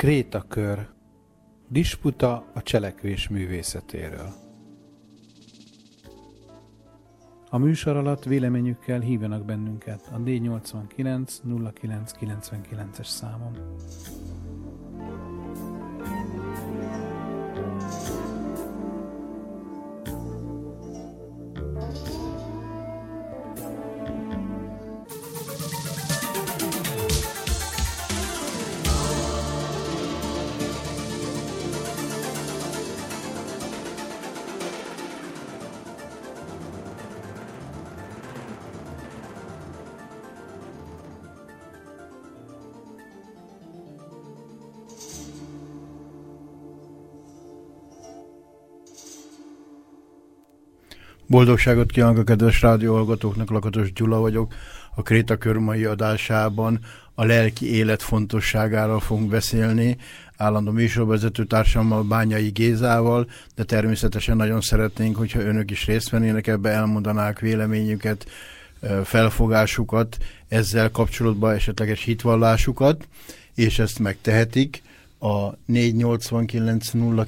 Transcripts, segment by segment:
Krétakör. Disputa a cselekvés művészetéről. A műsor alatt véleményükkel hívjanak bennünket a D89 0999-es számon. Boldogságot kívánok a kedves rádióhallgatóknak, Lakatos Gyula vagyok. A Krétakör mai adásában a lelki élet fontosságáról fogunk beszélni, állandó műsorvezető társammal, Bányai Gézával, de természetesen nagyon szeretnénk, hogyha önök is részt vennének ebbe, elmondanák véleményüket, felfogásukat, ezzel kapcsolatban esetleges hitvallásukat, és ezt megtehetik a 489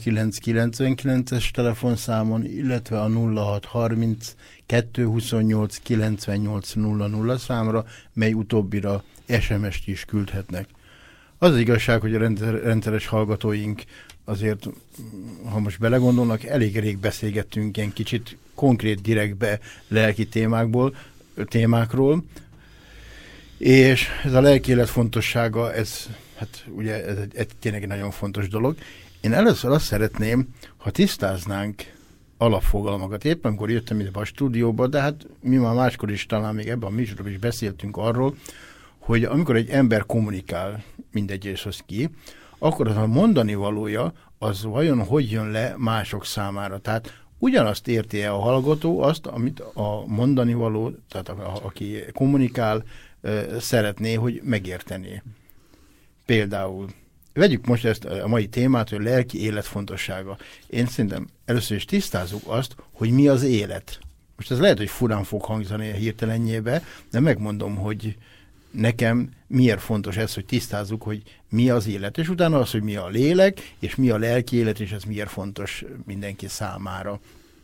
0999-es telefonszámon, illetve a 0630 228 9800 számra, mely utóbbira SMS-t is küldhetnek. Az igazság, hogy a rendszeres hallgatóink azért, ha most belegondolnak, elég beszélgettünk ilyen kicsit konkrét, direktbe lelki témákról, és ez a lelki élet fontossága, hát ugye ez tényleg egy nagyon fontos dolog. Én először azt szeretném, ha tisztáznánk alapfogalmakat. Éppen amikor jöttem ide a stúdióba, de hát mi már máskor is talán még ebben a műsorban is beszéltünk arról, hogy amikor egy ember kommunikál, mindegy és hoz ki, akkor az a mondani valója, az vajon hogy jön le mások számára. Tehát ugyanazt érti-e a hallgató azt, amit a mondani való, tehát aki kommunikál, szeretné, hogy megértené. Például, vegyük most ezt a mai témát, hogy lelki élet fontossága. Én szerintem először is tisztázzuk azt, hogy mi az élet. Most ez lehet, hogy furán fog hangzani a hirtelenjébe, de megmondom, hogy nekem miért fontos ez, hogy tisztázzuk, hogy mi az élet. És utána az, hogy mi a lélek, és mi a lelki élet, és ez miért fontos mindenki számára.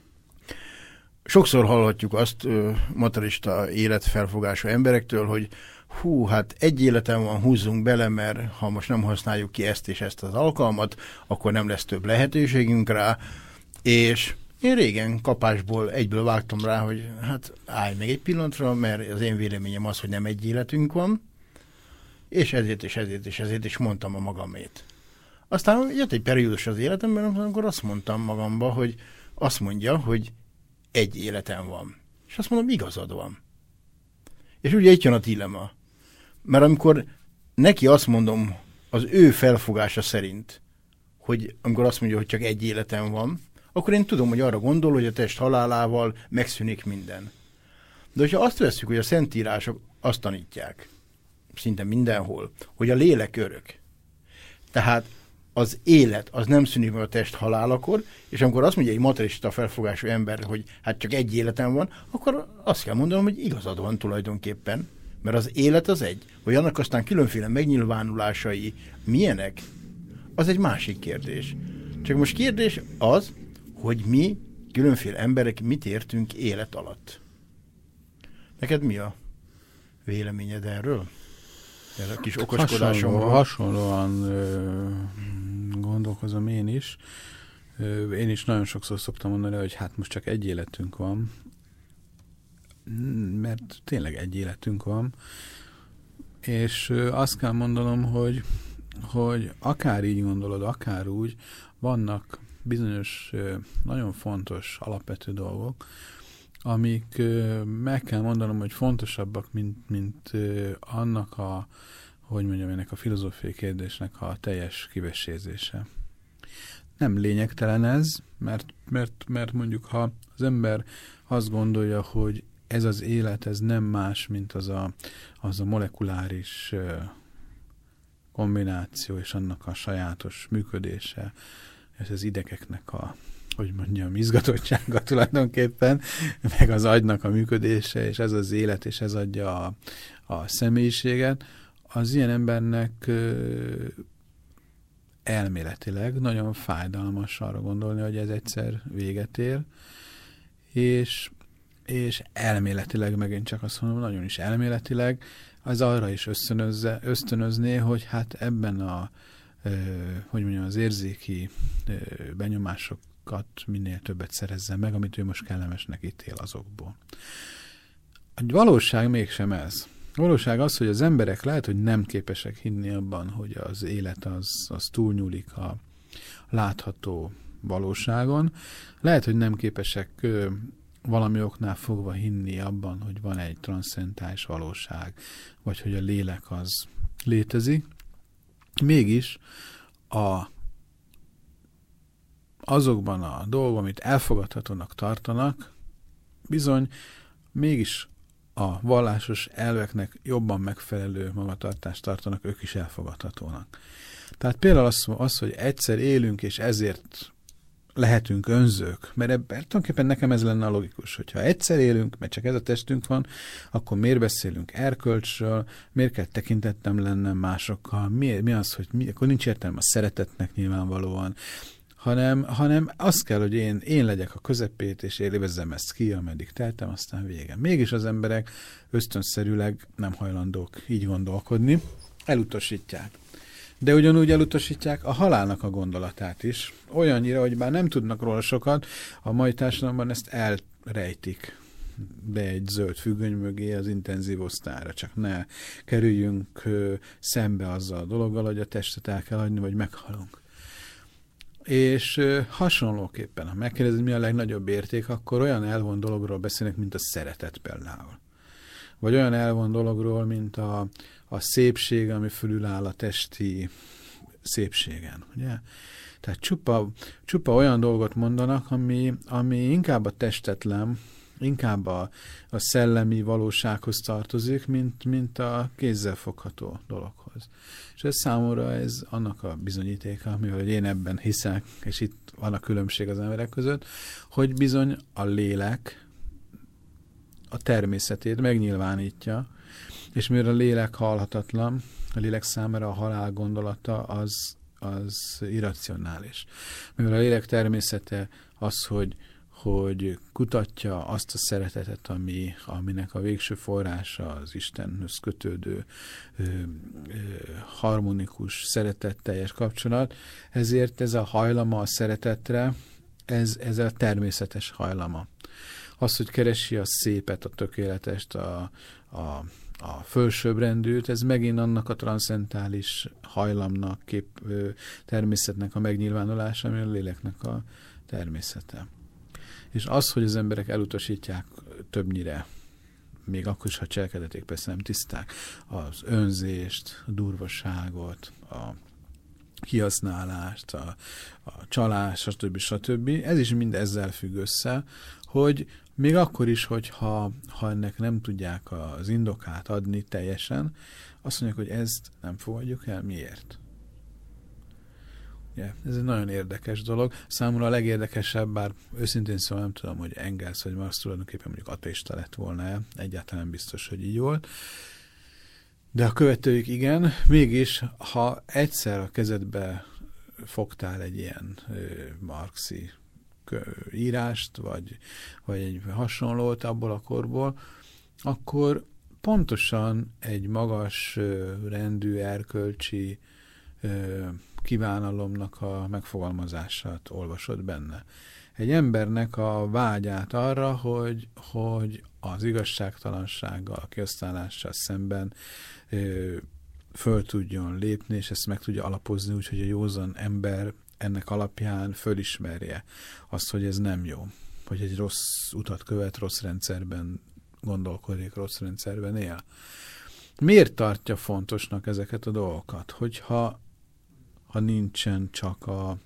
Sokszor hallhatjuk azt materialista életfelfogású emberektől, hogy hát egy életem van, húzzunk bele, mert ha most nem használjuk ki ezt és ezt az alkalmat, akkor nem lesz több lehetőségünk rá, és én régen kapásból egyből vágtam rá, hogy hát állj meg egy pillanatra, mert az én véleményem az, hogy nem egy életünk van, és ezért is mondtam a magamét. Aztán jött egy periódus az életemben, amikor azt mondtam magamba, hogy azt mondja, hogy egy életem van. És azt mondom, igazad van. És ugye itt jön a dilemma. Mert amikor neki azt mondom, az ő felfogása szerint, hogy amikor azt mondja, hogy csak egy életem van, akkor én tudom, hogy arra gondol, hogy a test halálával megszűnik minden. De hogyha azt vesszük, hogy a szentírások azt tanítják, szinte mindenhol, hogy a lélek örök. Tehát az élet, az nem szűnik meg a test halálakor, és amikor azt mondja egy materialista felfogású ember, hogy hát csak egy életem van, akkor azt kell mondanom, hogy igazad van tulajdonképpen, mert az élet az egy. Hogy annak aztán különféle megnyilvánulásai milyenek, az egy másik kérdés. Csak most kérdés az, hogy mi, különféle emberek, mit értünk élet alatt. Neked mi a véleményed erről? Ez a kis okoskodásomról. Hasonlóan gondolkozom én is. Én is nagyon sokszor szoktam mondani, hogy hát most csak egy életünk van, mert tényleg egy életünk van, és azt kell mondanom, hogy akár így gondolod, akár úgy, vannak bizonyos nagyon fontos, alapvető dolgok, amik meg kell mondanom, hogy fontosabbak, mint annak ennek a filozófiai kérdésnek a teljes kivesézése. Nem lényegtelen ez, mert mondjuk, ha az ember azt gondolja, hogy ez az élet, ez nem más, mint az a molekuláris kombináció és annak a sajátos működése, ez az idegeknek a, hogy mondjam, izgatottsága tulajdonképpen, meg az agynak a működése, és ez az élet, és ez adja a személyiséget, az ilyen embernek elméletileg nagyon fájdalmas arra gondolni, hogy ez egyszer véget ér, és elméletileg, megint csak azt mondom, nagyon is elméletileg, az arra is ösztönözné, hogy hát ebben az érzéki benyomásokat minél többet szerezzen meg, amit ő most kellemesnek ítél azokból. A valóság mégsem ez. A valóság az, hogy az emberek lehet, hogy nem képesek hinni abban, hogy az élet az túlnyúlik a látható valóságon. Lehet, hogy nem képesek valami oknál fogva hinni abban, hogy van egy transzcendentális valóság, vagy hogy a lélek az létezik. Mégis azokban a dolgokban, amit elfogadhatónak tartanak, bizony mégis a vallásos elveknek jobban megfelelő magatartást tartanak, ők is elfogadhatónak. Tehát például az, hogy egyszer élünk, és ezért lehetünk önzők, mert tulajdonképpen nekem ez lenne a logikus, hogyha egyszer élünk, mert csak ez a testünk van, akkor miért beszélünk erkölcsről, miért kell tekintettem lennem másokkal, mi az, hogy akkor nincs értelme a szeretetnek nyilvánvalóan, hanem az kell, hogy én legyek a közepét, és élvezzem ezt ki, ameddig teltem, aztán vége. Mégis az emberek ösztönszerűleg nem hajlandók így gondolkodni, elutasítják. De ugyanúgy elutasítják a halálnak a gondolatát is. Olyannyira, hogy bár nem tudnak róla sokat, a mai társadalomban ezt elrejtik be egy zöld függöny mögé az intenzív osztályra. Csak ne kerüljünk szembe azzal a dologgal, hogy a testet el kell hagyni, vagy meghalunk. És hasonlóképpen, ha megkérdezed, mi a legnagyobb érték, akkor olyan elvont dologról beszélnek, mint a szeretet például. Vagy olyan elvont dologról, mint a szépség, ami fölüláll a testi szépségen. Ugye? Tehát csupa olyan dolgot mondanak, ami inkább a testetlen, inkább a szellemi valósághoz tartozik, mint a kézzelfogható dologhoz. És ez számomra ez annak a bizonyítéka, mivel én ebben hiszek, és itt van a különbség az emberek között, hogy bizony a lélek a természetét megnyilvánítja, és mivel a lélek halhatatlan, a lélek számára a halál gondolata az irracionális. Mivel a lélek természete az, hogy kutatja azt a szeretetet, aminek a végső forrása az Istenhöz kötődő harmonikus, szeretetteljes kapcsolat, ezért ez a hajlama a szeretetre, ez a természetes hajlama. Az, hogy keresi a szépet, a tökéletest, a fölsőbbrendűt, ez megint annak a transzcendentális hajlamnak, természetnek a megnyilvánulása, ami a léleknek a természete. És az, hogy az emberek elutasítják többnyire, még akkor is, ha cselekedeték persze nem tiszták, az önzést, a durvaságot, a kihasználást, a csalást, stb. Ez is mind ezzel függ össze, hogy még akkor is, hogyha ennek nem tudják az indokát adni teljesen, azt mondják, hogy ezt nem fogadjuk el. Miért? Yeah, ez egy nagyon érdekes dolog. Számomra a legérdekesebb, bár őszintén szóval nem tudom, hogy Engels vagy Marx tulajdonképpen mondjuk ateista lett volna, egyáltalán nem biztos, hogy így volt. De a követőik igen, mégis, ha egyszer a kezedbe fogtál egy ilyen marxi írást, vagy egy hasonlót abból a korból, akkor pontosan egy magas rendű erkölcsi kívánalomnak a megfogalmazását olvasod benne. Egy embernek a vágyát arra, hogy az igazságtalansággal, a kihasználással szemben föl tudjon lépni, és ezt meg tudja alapozni úgy, hogy a józan ember ennek alapján fölismerje azt, hogy ez nem jó, hogy egy rossz utat követ, rossz rendszerben gondolkodik, rossz rendszerben él. Miért tartja fontosnak ezeket a dolgokat? Hogyha nincsen csak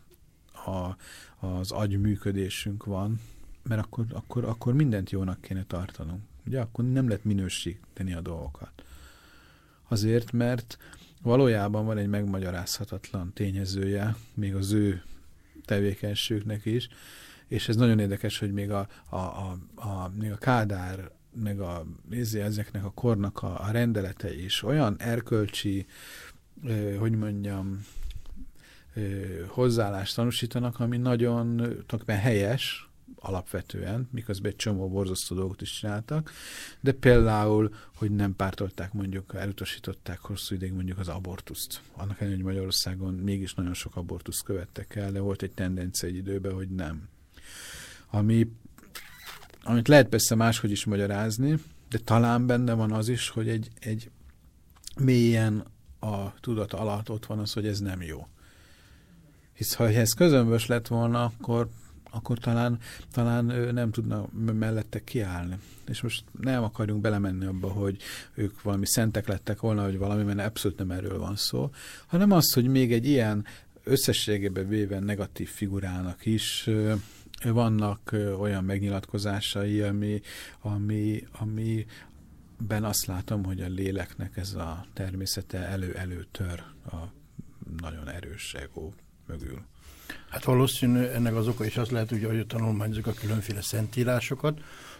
az agyműködésünk van, mert akkor mindent jónak kéne tartanunk. Ugye? Akkor nem lehet minősíteni a dolgokat. Azért, mert valójában van egy megmagyarázhatatlan tényezője, még az ő tevékenységüknek is, és ez nagyon érdekes, hogy még még a Kádár, meg ezeknek a kornak a rendeletei is olyan erkölcsi, hozzáállást tanúsítanak, ami nagyon helyes, alapvetően, miközben egy csomó borzasztó dolgot is csináltak, de például, hogy nem pártolták, mondjuk elutasították hosszú ideig mondjuk az abortuszt. Annak ellenére, hogy Magyarországon mégis nagyon sok abortuszt követtek el, de volt egy tendencia egy időben, hogy nem. Amit lehet persze máshogy is magyarázni, de talán benne van az is, hogy egy mélyen a tudat alatt ott van az, hogy ez nem jó. Hisz ha ez közömbös lett volna, akkor talán nem tudna mellette kiállni. És most nem akarjunk belemenni abba, hogy ők valami szentek lettek volna, vagy valami, mert abszolút nem erről van szó, hanem az, hogy még egy ilyen összességében véve negatív figurának is vannak olyan megnyilatkozásai, amiben azt látom, hogy a léleknek ez a természete előtör a nagyon erős ego mögül. Hát valószínű ennek az oka is az lehet, hogy tanulmányozunk a különféle szentírásokat,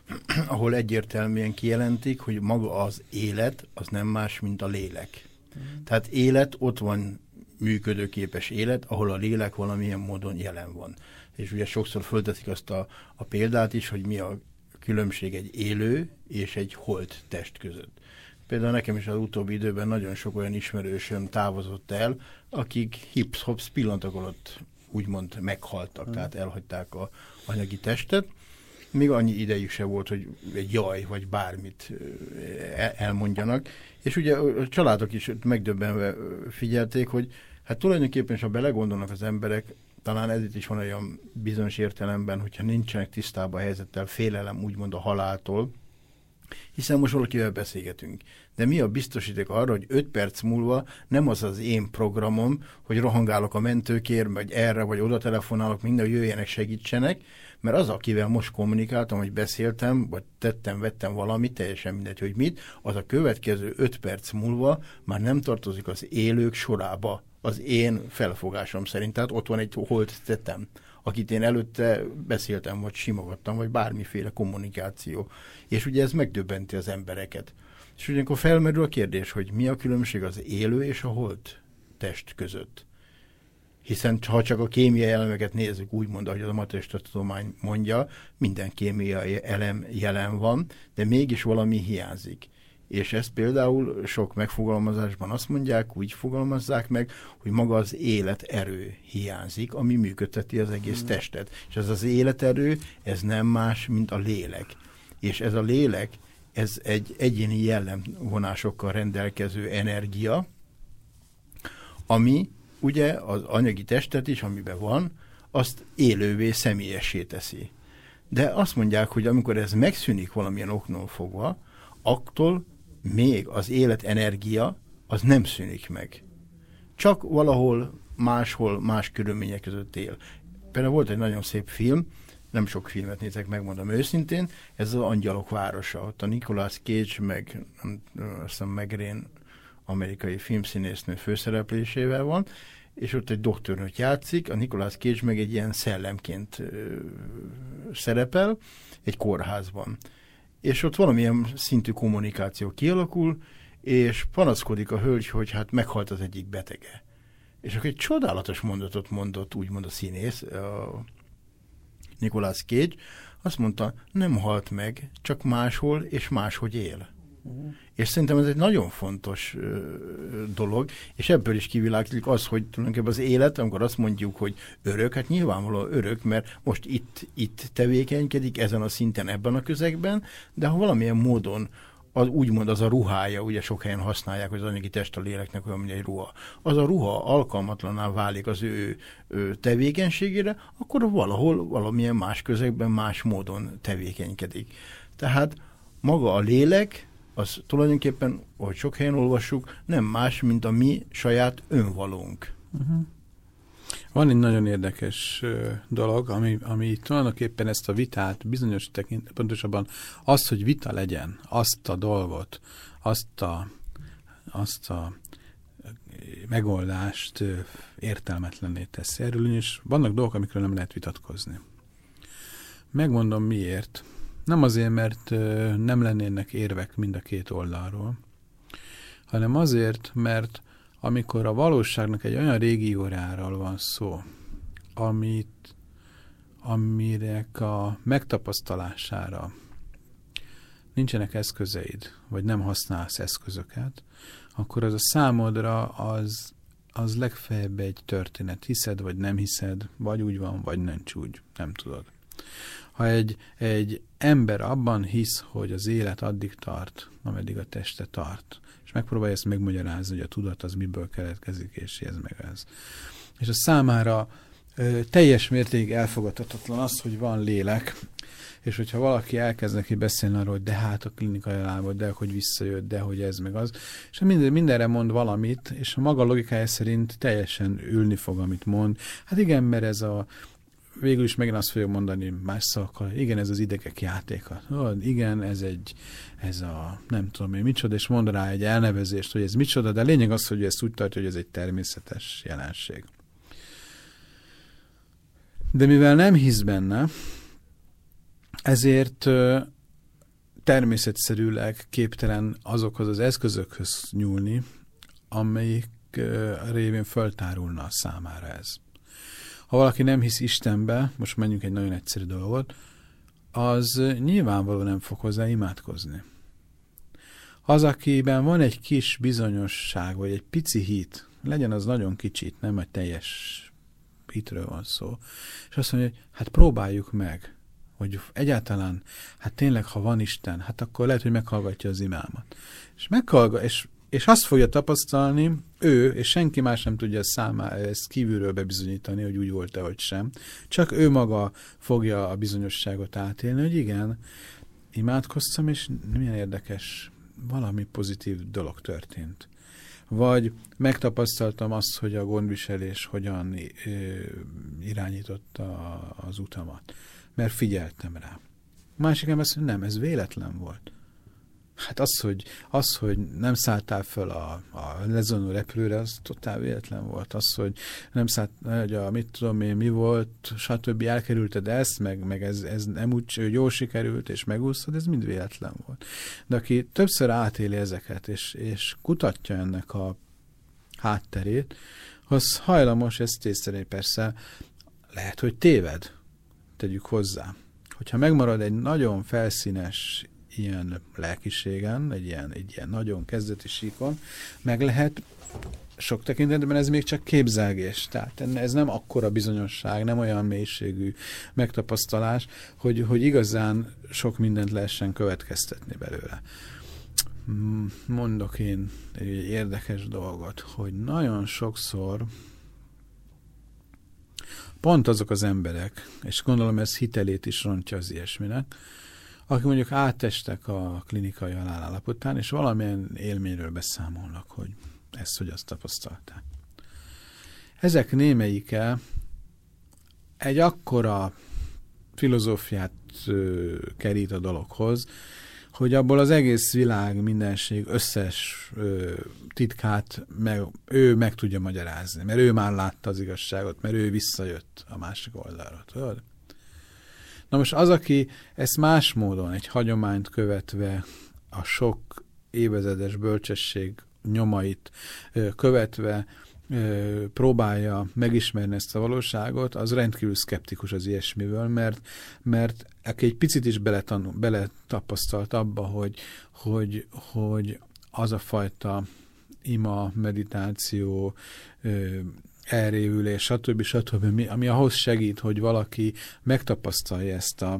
ahol egyértelműen kijelentik, hogy maga az élet az nem más, mint a lélek. Tehát élet, ott van működőképes élet, ahol a lélek valamilyen módon jelen van. És ugye sokszor fölteszik azt a példát is, hogy mi a különbség egy élő és egy holt test között. Például nekem is az utóbbi időben nagyon sok olyan ismerősöm távozott el, akik hips-hops pillanatok alatt úgymond meghaltak, tehát elhagyták az anyagi testet. Még annyi idejük se volt, hogy egy jaj, vagy bármit elmondjanak. És ugye a családok is megdöbbenve figyelték, hogy hát tulajdonképpen, ha belegondolnak az emberek, talán ez is van olyan bizonyos értelemben, hogyha nincsenek tisztában a helyzettel, félelem úgymond a haláltól, hiszen most valakivel beszélgetünk. De mi a biztosíték arra, hogy 5 perc múlva nem az az én programom, hogy rohangálok a mentőkért, vagy erre, vagy oda telefonálok, minden, hogy jöjjenek, segítsenek, mert az, akivel most kommunikáltam, hogy beszéltem, vagy vettem valamit, teljesen mindegy, hogy mit, az a következő 5 perc múlva már nem tartozik az élők sorába, az én felfogásom szerint. Tehát ott van egy holt tettem, akit én előtte beszéltem, vagy simogattam, vagy bármiféle kommunikáció. És ugye ez megdöbbenti az embereket. És ugyanakkor felmerül a kérdés, hogy mi a különbség az élő és a holt test között. Hiszen ha csak a kémiai elemeket nézzük, úgymond, ahogy a materialista tudomány mondja, minden kémiai elem jelen van, de mégis valami hiányzik. És ezt például sok megfogalmazásban azt mondják, úgy fogalmazzák meg, hogy maga az életerő hiányzik, ami működteti az egész testet. És ez az életerő, ez nem más, mint a lélek. És ez a lélek, ez egy egyéni jellemvonásokkal rendelkező energia, ami ugye az anyagi testet is, amiben van, azt élővé, személyessé teszi. De azt mondják, hogy amikor ez megszűnik valamilyen oknól fogva, attól még az életenergia az nem szűnik meg. Csak valahol máshol, más körülmények között él. Például volt egy nagyon szép film, nem sok filmet nézek, megmondom őszintén, ez az Angyalok városa. Ott a Nicolas Cage, meg azt hiszem Megrén amerikai filmszínésznő főszereplésével van, és ott egy doktornőt játszik, a Nicolas Cage meg egy ilyen szellemként szerepel egy kórházban. És ott valamilyen szintű kommunikáció kialakul, és panaszkodik a hölgy, hogy hát meghalt az egyik betege. És akkor egy csodálatos mondatot mondott, úgymond a színész, a Nicolas Cage, azt mondta, nem halt meg, csak máshol és máshogy él. És szerintem ez egy nagyon fontos dolog, és ebből is kiviláglik az, hogy tulajdonképpen az élet, amikor azt mondjuk, hogy örök, hát nyilvánvalóan örök, mert most itt tevékenykedik, ezen a szinten, ebben a közegben, de ha valamilyen módon úgymond az a ruhája, ugye sok helyen használják, hogy az anyagi test a léleknek olyan, mint egy ruha. Az a ruha alkalmatlanná válik az ő tevékenységére, akkor valahol, valamilyen más közegben, más módon tevékenykedik. Tehát maga a lélek, az tulajdonképpen, ahogy sok helyen olvassuk, nem más, mint a mi saját önvalónk. Van egy nagyon érdekes dolog, ami tulajdonképpen ezt a vitát bizonyos pontosabban az, hogy vita legyen, azt a dolgot, azt a megoldást értelmetlenné teszi. Erről is vannak dolgok, amikről nem lehet vitatkozni. Megmondom miért. Nem azért, mert nem lennének érvek mind a két oldalról, hanem azért, mert amikor a valóságnak egy olyan régiójáról van szó, aminek a megtapasztalására nincsenek eszközeid, vagy nem használsz eszközöket, akkor az a számodra az legfeljebb egy történet. Hiszed, vagy nem hiszed, vagy úgy van, vagy nincs úgy, nem tudod. Ha egy ember abban hisz, hogy az élet addig tart, ameddig a teste tart, és megpróbálja ezt megmagyarázni, hogy a tudat az miből keletkezik, és ez meg ez. És a számára teljes mértékig elfogadhatatlan az, hogy van lélek, és hogyha valaki elkezd neki beszélni arról, hogy de hát a klinikai lábad, de hogy visszajött, de hogy ez meg az, és mindenre mond valamit, és a maga logikája szerint teljesen ülni fog, amit mond. Hát igen, mert ez végül is megint azt fogja mondani más szavakkal, igen, ez az idegek játéka. Igen, ez a nem tudom én micsoda, és mond rá egy elnevezést, hogy ez micsoda, de a lényeg az, hogy ezt úgy tartja, hogy ez egy természetes jelenség. De mivel nem hisz benne, ezért természetszerűleg képtelen azokhoz az eszközökhöz nyúlni, amelyik révén föltárulna a számára ez. Ha valaki nem hisz Istenbe, most menjünk egy nagyon egyszerű dolgot, az nyilvánvalóan nem fog hozzá imádkozni. Az, akiben van egy kis bizonyosság, vagy egy pici hit, legyen az nagyon kicsit, nem egy teljes hitről van szó, és azt mondja, hogy hát próbáljuk meg, hogy egyáltalán, hát tényleg, ha van Isten, hát akkor lehet, hogy meghallgatja az imámat. És azt fogja tapasztalni, ő, és senki más nem tudja számára ezt kívülről bebizonyítani, hogy úgy volt-e, vagy sem. Csak ő maga fogja a bizonyosságot átélni, hogy igen, imádkoztam, és milyen érdekes, valami pozitív dolog történt. Vagy megtapasztaltam azt, hogy a gondviselés hogyan irányította az utamat, mert figyeltem rá. A másik ember azt mondja, nem, ez véletlen volt. Hát az, hogy nem szálltál föl a lezonó repülőre, az totál véletlen volt. Az, hogy nem szálltál, mit tudom én, mi volt, stb. Elkerülted ezt, meg ez nem úgy jól sikerült, és megúsztad, ez mind véletlen volt. De aki többször átéli ezeket, és kutatja ennek a hátterét, az hajlamos ezt észrevenni. Persze lehet, hogy téved, tegyük hozzá. Hogyha megmarad egy nagyon felszínes ilyen lelkiségen, egy ilyen nagyon kezdeti síkon, meg lehet sok tekintetben ez még csak képzelgés. Tehát ez nem akkora bizonyosság, nem olyan mélységű megtapasztalás, hogy igazán sok mindent lehessen következtetni belőle. Mondok én egy érdekes dolgot, hogy nagyon sokszor pont azok az emberek, és gondolom ez hitelét is rontja az ilyesminek, akik mondjuk átestek a klinikai halálállapotán, és valamilyen élményről beszámolnak, hogy ezt, hogy azt tapasztalták. Ezek némelyike egy akkora filozófiát kerít a dologhoz, hogy abból az egész világ, mindenség összes titkát ő meg tudja magyarázni, mert ő már látta az igazságot, mert ő visszajött a másik oldalra. Tudod? Na most az, aki ezt más módon, egy hagyományt követve, a sok évezredes bölcsesség nyomait követve próbálja megismerni ezt a valóságot, az rendkívül szkeptikus az ilyesmivel, mert aki egy picit is beletapasztalt abba, hogy az a fajta ima, meditáció, elrévülés, stb., ami ahhoz segít, hogy valaki megtapasztalja ezt a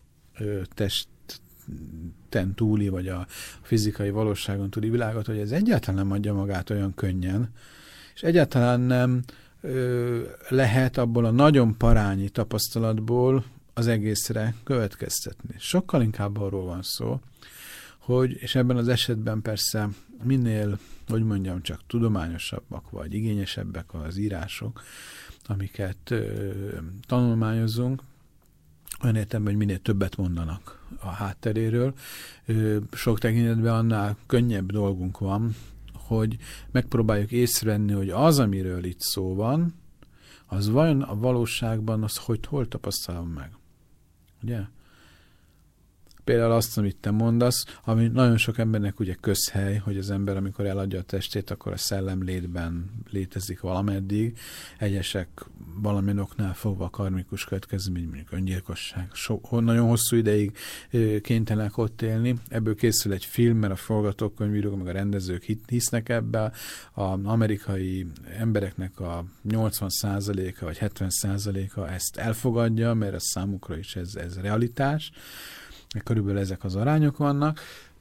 testen túli, vagy a fizikai valóságon túli világot, hogy ez egyáltalán nem adja magát olyan könnyen, és egyáltalán nem lehet abból a nagyon parányi tapasztalatból az egészre következtetni. Sokkal inkább arról van szó, hogy, és ebben az esetben persze minél, hogy mondjam, csak tudományosabbak vagy igényesebbek az írások, amiket tanulmányozunk, olyan értelemben, hogy minél többet mondanak a hátteréről. Sok tekintetben annál könnyebb dolgunk van, hogy megpróbáljuk észrevenni, hogy az, amiről itt szó van, az vajon a valóságban, az hogy hol tapasztalom meg. Ugye? például azt, amit te mondasz, ami nagyon sok embernek ugye közhely, hogy az ember, amikor eladja a testét, akkor a szellemlétben létezik valameddig. Egyesek valamilyen oknál fogva karmikus következmény, mondjuk öngyilkosság. Nagyon hosszú ideig kénytelenek ott élni. Ebből készül egy film, mert a forgatókönyvírók, meg a rendezők hisznek ebbe. Az amerikai embereknek a 80%-a vagy 70%-a ezt elfogadja, mert ez számukra is ez realitás. Körülbelül ezek az arányok vannak.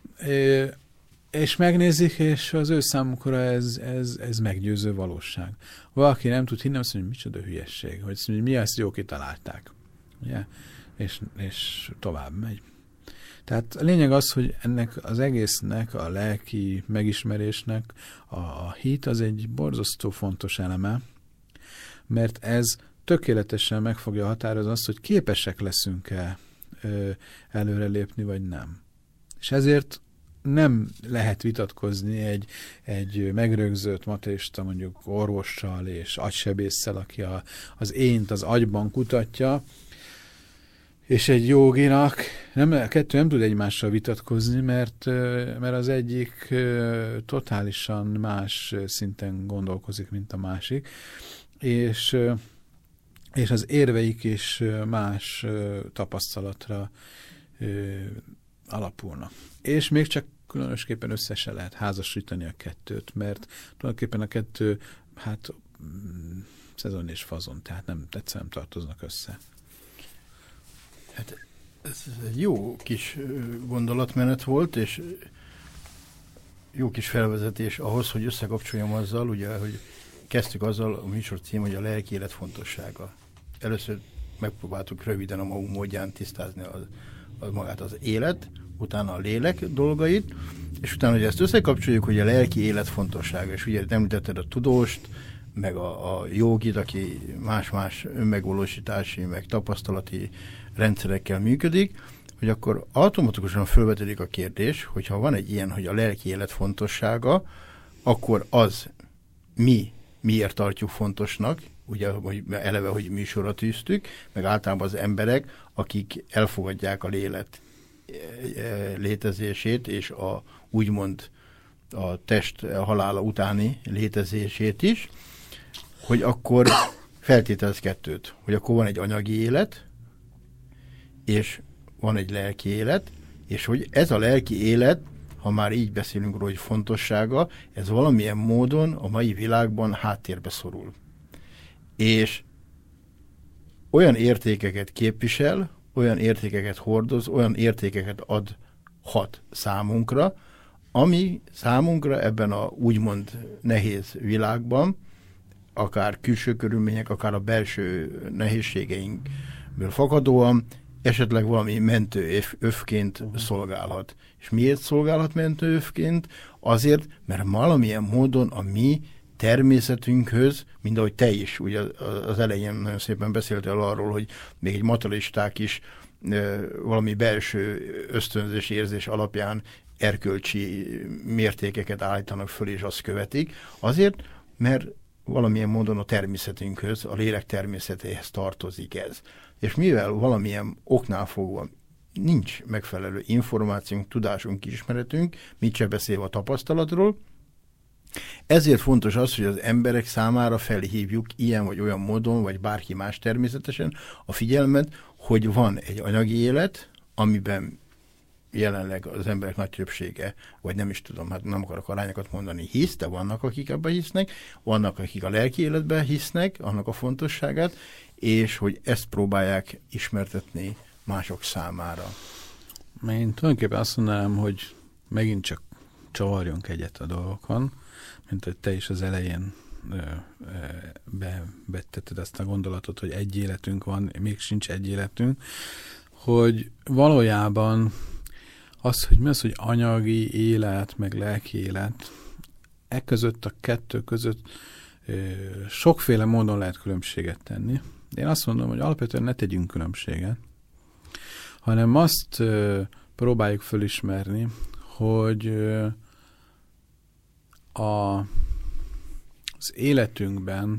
És megnézik, és az ő számukra ez meggyőző valóság. Valaki nem tud hinni, azt mondja, hogy micsoda hülyesség, hogy mi ezt jó kitalálták. Ugye? És tovább megy. Tehát a lényeg az, hogy ennek az egésznek, a lelki megismerésnek a hit az egy borzasztó fontos eleme, mert ez tökéletesen meg fogja határozni azt, hogy képesek leszünk-e előrelépni, vagy nem. És ezért nem lehet vitatkozni egy megrögzött materista, mondjuk orvossal és agysebésszel, aki az ént az agyban kutatja, és egy jóginak a kettő nem tud egymással vitatkozni, mert az egyik totálisan más szinten gondolkozik, mint a másik, és az érveik is más tapasztalatra alapulnak. És még csak különösképpen össze se lehet házasítani a kettőt, mert tulajdonképpen a kettő szezon és fazon, tehát nem tartoznak össze. Hát ez egy jó kis gondolatmenet volt, és jó kis felvezetés ahhoz, hogy összekapcsoljam azzal, ugye, hogy kezdtük azzal a műsor cím, hogy a lelki élet fontossága. Először megpróbáltuk röviden a magunk módján tisztázni magát az élet, utána a lélek dolgait, és utána, hogy ezt összekapcsoljuk, hogy a lelki élet fontossága, és ugye említetted a tudóst, meg a jogit, aki más-más önmegvalósítási, meg tapasztalati rendszerekkel működik, hogy akkor automatikusan felvetődik a kérdés, hogyha van egy ilyen, hogy a lelki élet fontossága, akkor az miért tartjuk fontosnak, ugye hogy eleve, hogy műsorra tűztük, meg általában az emberek, akik elfogadják a létezését, és úgymond a test halála utáni létezését is, hogy akkor feltételez kettőt, hogy akkor van egy anyagi élet, és van egy lelki élet, és hogy ez a lelki élet, ha már így beszélünk róla, hogy fontossága, ez valamilyen módon a mai világban háttérbe szorul. És olyan értékeket képvisel, olyan értékeket hordoz, olyan értékeket adhat számunkra, ami számunkra ebben a úgymond nehéz világban, akár külső körülmények, akár a belső nehézségeinkből fakadóan, esetleg valami mentőövként szolgálhat. És miért szolgálhat mentőövként? Azért, mert valamilyen módon a mi természetünkhöz, mint ahogy te is, ugye az elején nagyon szépen beszéltél arról, hogy még egy materialisták is valami belső ösztönzés érzés alapján erkölcsi mértékeket állítanak föl, és azt követik. Azért, mert valamilyen módon a természetünkhöz, a lélek természetéhez tartozik ez. És mivel valamilyen oknál fogva nincs megfelelő információnk, tudásunk, ismeretünk, mit se beszélve a tapasztalatról, ezért fontos az, hogy az emberek számára felhívjuk ilyen vagy olyan módon, vagy bárki más természetesen a figyelmet, hogy van egy anyagi élet, amiben jelenleg az emberek nagy többsége, vagy nem is tudom, hát nem akarok arányokat mondani, hisz, de vannak, akik ebben hisznek, vannak, akik a lelki életben hisznek, annak a fontosságát, és hogy ezt próbálják ismertetni mások számára. Én tulajdonképpen azt mondanám, hogy megint csak csavarjunk egyet a dolgokon, mint hogy te is az elején bevettetted ezt a gondolatot, hogy egy életünk van, még sincs egy életünk, hogy valójában az, hogy mi az, hogy anyagi élet, meg lelki élet, között a kettő között sokféle módon lehet különbséget tenni. Én azt mondom, hogy alapvetően ne tegyünk különbséget, hanem azt próbáljuk fölismerni, hogy az életünkben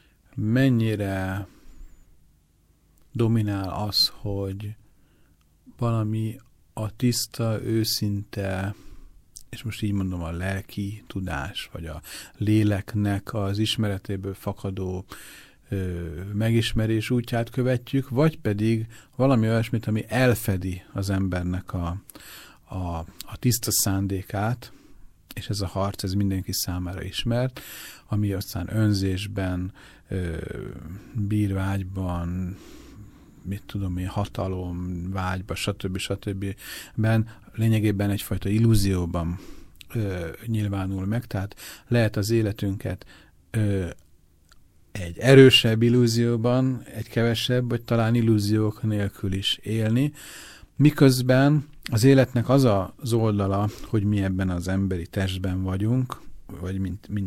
mennyire dominál az, hogy valami a tiszta, őszinte, és most így mondom, a lelki tudás, vagy a léleknek az ismeretéből fakadó megismerés útját követjük, vagy pedig valami olyasmit, ami elfedi az embernek a tiszta szándékát, és ez a harc, ez mindenki számára ismert, ami aztán önzésben, bírvágyban, mit tudom én, hatalom, vágyba, stb. Ben lényegében egyfajta illúzióban nyilvánul meg, tehát lehet az életünket egy erősebb illúzióban, egy kevesebb, vagy talán illúziók nélkül is élni, miközben az életnek az az oldala, hogy mi ebben az emberi testben vagyunk, vagy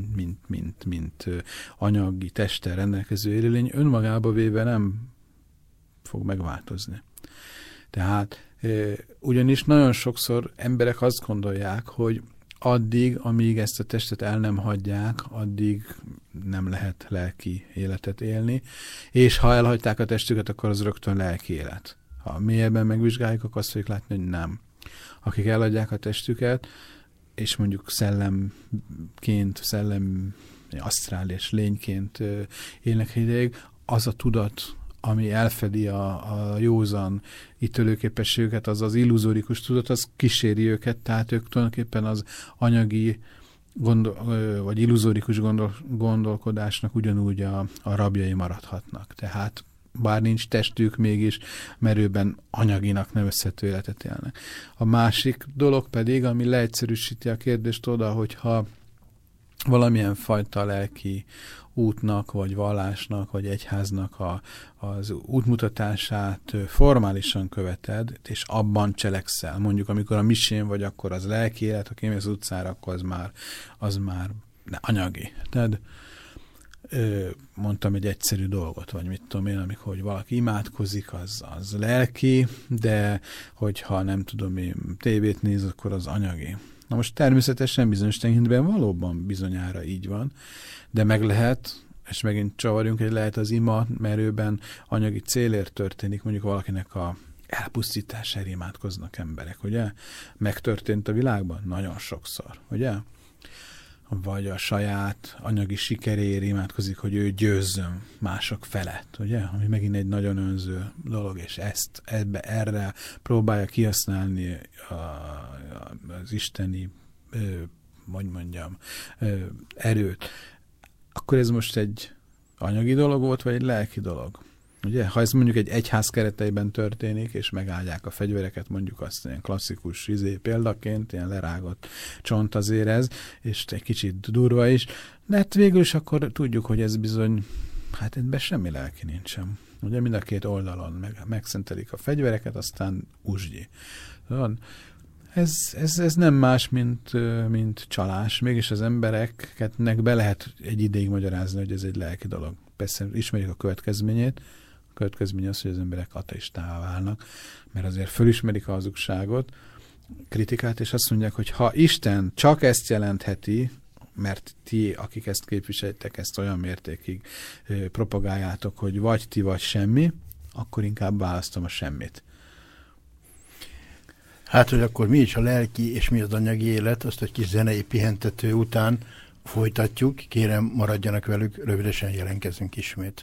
mint anyagi testtel rendelkező élőlény, önmagába véve nem fog megváltozni. Tehát ugyanis nagyon sokszor emberek azt gondolják, hogy addig, amíg ezt a testet el nem hagyják, addig nem lehet lelki életet élni, és ha elhagyták a testüket, akkor az rögtön lelki élet. Ha mélyebben megvizsgáljuk, akkor azt fogjuk látni, hogy nem. Akik eladják a testüket, és mondjuk szellemként, asztrál és lényként élnek ideig, az a tudat, ami elfedi a józan ítélőképességüket, az az illuzórikus tudat, az kíséri őket, tehát ők tulajdonképpen az anyagi vagy illuzórikus gondolkodásnak ugyanúgy a rabjai maradhatnak. Tehát bár nincs testük, mégis merőben anyaginak nevezhető életet élnek. A másik dolog pedig, ami leegyszerűsíti a kérdést oda, hogyha valamilyen fajta lelki útnak, vagy vallásnak, vagy egyháznak az útmutatását formálisan követed, és abban cselekszel. Mondjuk, amikor a misén vagy, akkor az lelki élet, ha kimész az utcára, akkor az már anyagi. Tehát mondtam egy egyszerű dolgot, vagy mit tudom én, amikor hogy valaki imádkozik, az lelki, de hogyha nem tudom én tévét néz, akkor az anyagi. Na most természetesen bizonyos tekintetben valóban bizonyára így van, de meg lehet, és megint csavarjunk, hogy lehet az ima merőben anyagi célért történik, mondjuk valakinek a elpusztítására imádkoznak emberek, ugye? Megtörtént a világban? Nagyon sokszor, ugye? Vagy a saját anyagi sikeréért imádkozik, hogy ő győzzön mások felett, ugye? Ami megint egy nagyon önző dolog, és erre próbálja kihasználni az isteni, erőt. Akkor ez most egy anyagi dolog volt, vagy egy lelki dolog? Ugye? Ha ez mondjuk egy egyház kereteiben történik, és megállják a fegyvereket, mondjuk azt ilyen klasszikus példaként, ilyen lerágott csont azért ez, és egy kicsit durva is, de hát végül is akkor tudjuk, hogy ez bizony, hát ebben semmi lelki nincsen. Ugye mind a két oldalon megszentelik a fegyvereket, aztán uzsgyi. Ez nem más, mint csalás. Mégis az embereknek be lehet egy ideig magyarázni, hogy ez egy lelki dolog. Persze ismerjük a következményét. A következmény az, hogy az emberek ateistává válnak, mert azért fölismerik a hazugságot, kritikát, és azt mondják, hogy ha Isten csak ezt jelentheti, mert ti, akik ezt képviseltek, ezt olyan mértékig propagáljátok, hogy vagy ti, vagy semmi, akkor inkább választom a semmit. Hát, hogy akkor mi is a lelki és mi az anyagi élet, azt egy kis zenei pihentető után folytatjuk. Kérem, maradjanak velük, rövidesen jelentkezünk ismét.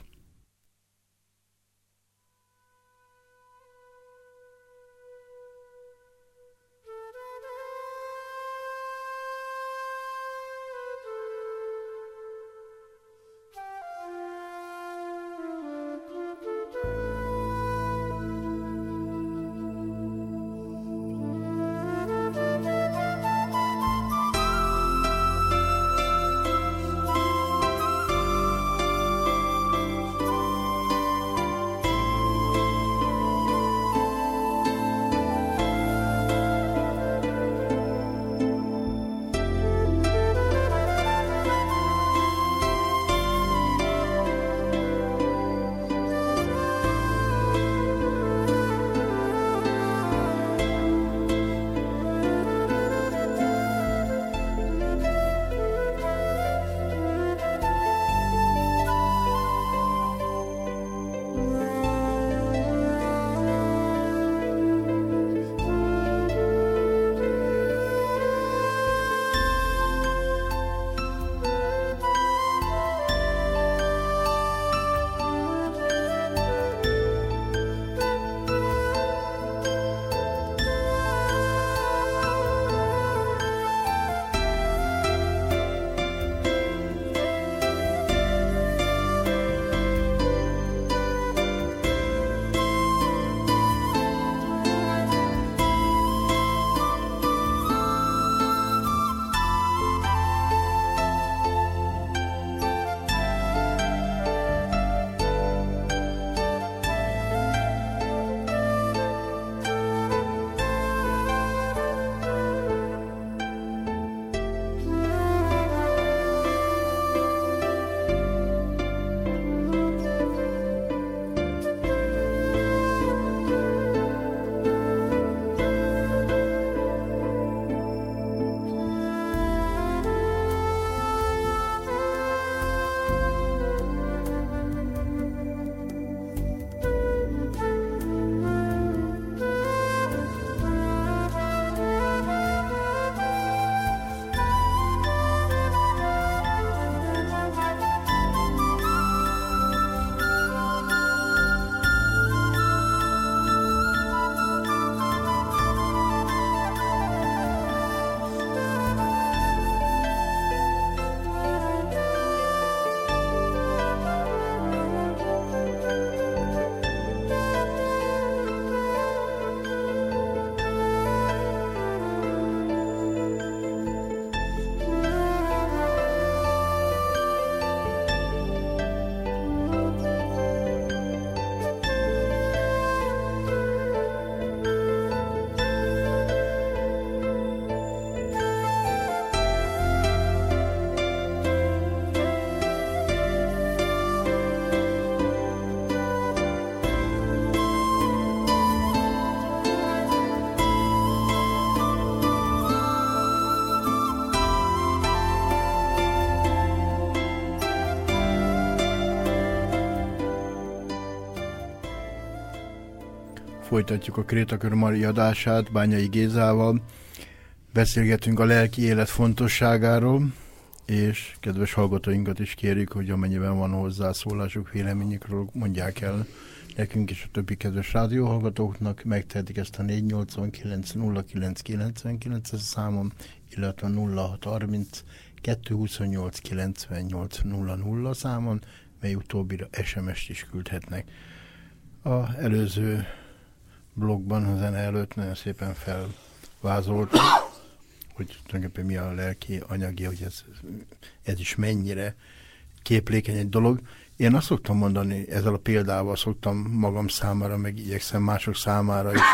Folytatjuk a Krétakör mai adását Bányai Gézával. Beszélgetünk a lelki élet fontosságáról, és kedves hallgatóinkat is kérjük, hogy amennyiben van hozzászólásuk, véleményükről mondják el nekünk és a többi kedves rádióhallgatóknak. Megtehetik ezt a 489 09 99 számon, illetve 0630 228 98 00 számon, mely utóbbira SMS-t is küldhetnek. Az előző blogban, a zene előtt nagyon szépen felvázoltuk, hogy tulajdonképpen mi a lelki anyagi, hogy ez is mennyire képlékeny egy dolog. Én azt szoktam mondani, ezzel a példával szoktam magam számára, meg igyekszem mások számára is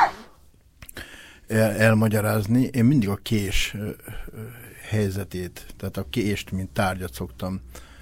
elmagyarázni. Én mindig a kés helyzetét, tehát a kést, mint tárgyat szoktam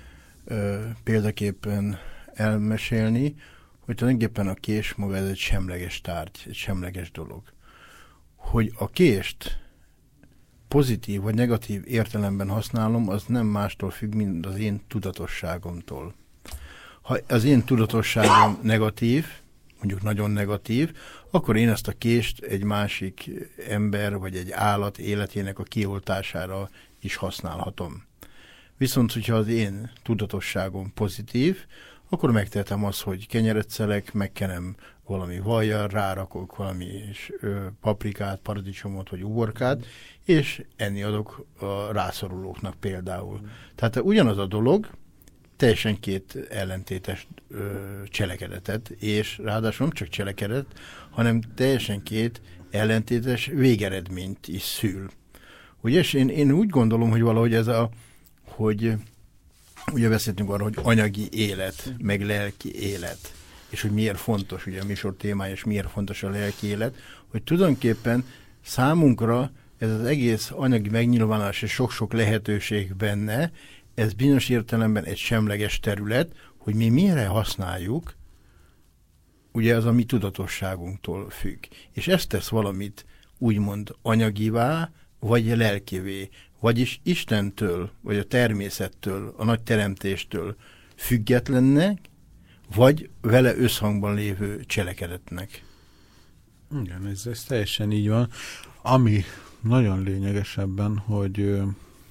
példaképpen elmesélni, hogy tulajdonképpen a kés maga ez egy semleges tárgy, egy semleges dolog. Hogy a kést pozitív vagy negatív értelemben használom, az nem mástól függ, mint az én tudatosságomtól. Ha az én tudatosságom negatív, mondjuk nagyon negatív, akkor én ezt a kést egy másik ember vagy egy állat életének a kioltására is használhatom. Viszont, hogyha az én tudatosságom pozitív, akkor megtehetem azt, hogy kenyeret szelek, megkenem valami vajjal, rárakok valami paprikát, paradicsomot vagy uborkát, és enni adok a rászorulóknak például. Tehát ugyanaz a dolog, teljesen két ellentétes cselekedetet, és ráadásul nem csak cselekedet, hanem teljesen két ellentétes végeredményt is szül. Ugye, és én úgy gondolom, hogy valahogy ez hogy ugye beszéltünk arra, hogy anyagi élet, meg lelki élet, és hogy miért fontos, ugye a műsor témája, és miért fontos a lelki élet, hogy tulajdonképpen számunkra ez az egész anyagi megnyilvánulás és sok-sok lehetőség benne, ez bizonyos értelemben egy semleges terület, hogy mi mire használjuk, ugye az a mi tudatosságunktól függ. És ez tesz valamit úgymond anyagivá, vagy lelkivé, vagyis Istentől, vagy a természettől, a nagy teremtéstől függetlennek, vagy vele összhangban lévő cselekedetnek. Igen, ez teljesen így van. Ami nagyon lényeges ebben, hogy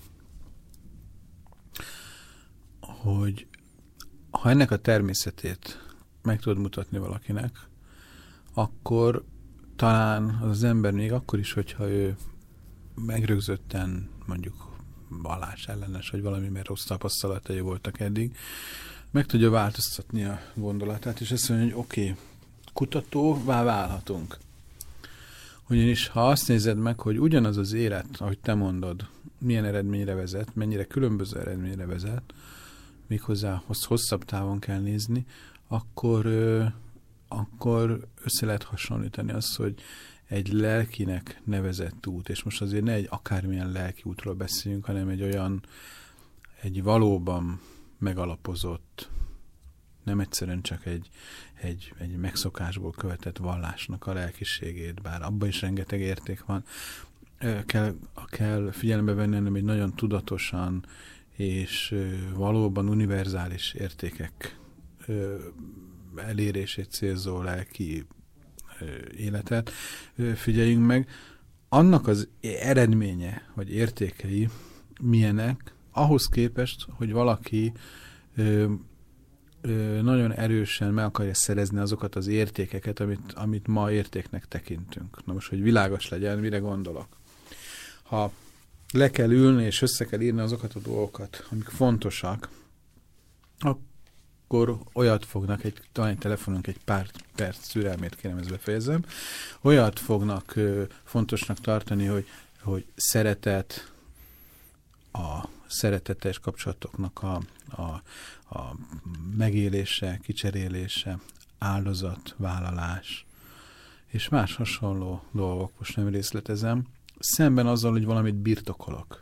ha ennek a természetét meg tudod mutatni valakinek, akkor talán az ember még akkor is, hogyha ő megrögzötten mondjuk vallás ellenes, vagy valami, mert rossz tapasztalatai voltak eddig, meg tudja változtatni a gondolatát, és azt mondja, hogy oké, kutatóvá válhatunk. Ugyanis ha azt nézed meg, hogy ugyanaz az élet, ahogy te mondod, milyen eredményre vezet, mennyire különböző eredményre vezet, méghozzá hosszabb távon kell nézni, akkor össze lehet hasonlítani azt, hogy egy lelkinek nevezett út, és most azért ne egy akármilyen lelki útról beszéljünk, hanem egy valóban megalapozott, nem egyszerűen csak egy megszokásból követett vallásnak a lelkiségét, bár abban is rengeteg érték van, kell figyelembe venni, hanem egy nagyon tudatosan és valóban univerzális értékek elérését célzó lelki életet figyeljünk meg. Annak az eredménye, vagy értékei milyenek, ahhoz képest, hogy valaki nagyon erősen meg akarja szerezni azokat az értékeket, amit ma értéknek tekintünk. Na most, hogy világos legyen, mire gondolok. Ha le kell ülni, és össze kell írni azokat a dolgokat, amik fontosak, akkor olyat fognak, talán egy telefonunk egy pár perc szürelmét kérem, ezt befejezem, olyat fognak fontosnak tartani, hogy szeretet, a szeretetes kapcsolatoknak a megélése, kicserélése, áldozatvállalás, és más hasonló dolgok, most nem részletezem, szemben azzal, hogy valamit birtokolok.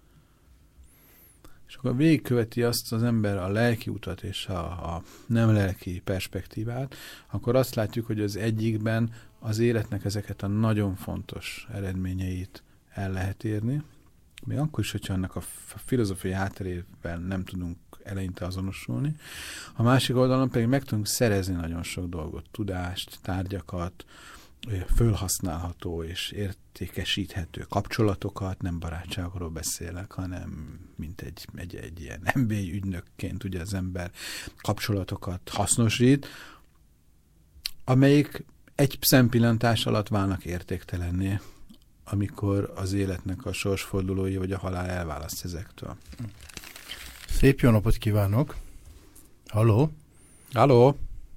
És akkor végigköveti azt az ember a lelki utat és a nem lelki perspektívát, akkor azt látjuk, hogy az egyikben az életnek ezeket a nagyon fontos eredményeit el lehet érni, még akkor is, hogyha annak a filozófiai hátterével nem tudunk eleinte azonosulni. A másik oldalon pedig meg tudunk szerezni nagyon sok dolgot, tudást, tárgyakat, fölhasználható és értékesíthető kapcsolatokat, nem barátságról beszélek, hanem mint egy ilyen MBA ügynökként ugye az ember kapcsolatokat hasznosít, amelyik egy szempillantás alatt válnak értéktelenné, amikor az életnek a sorsfordulói vagy a halál elválaszt ezektől. Szép jó napot kívánok! Halló? Halló?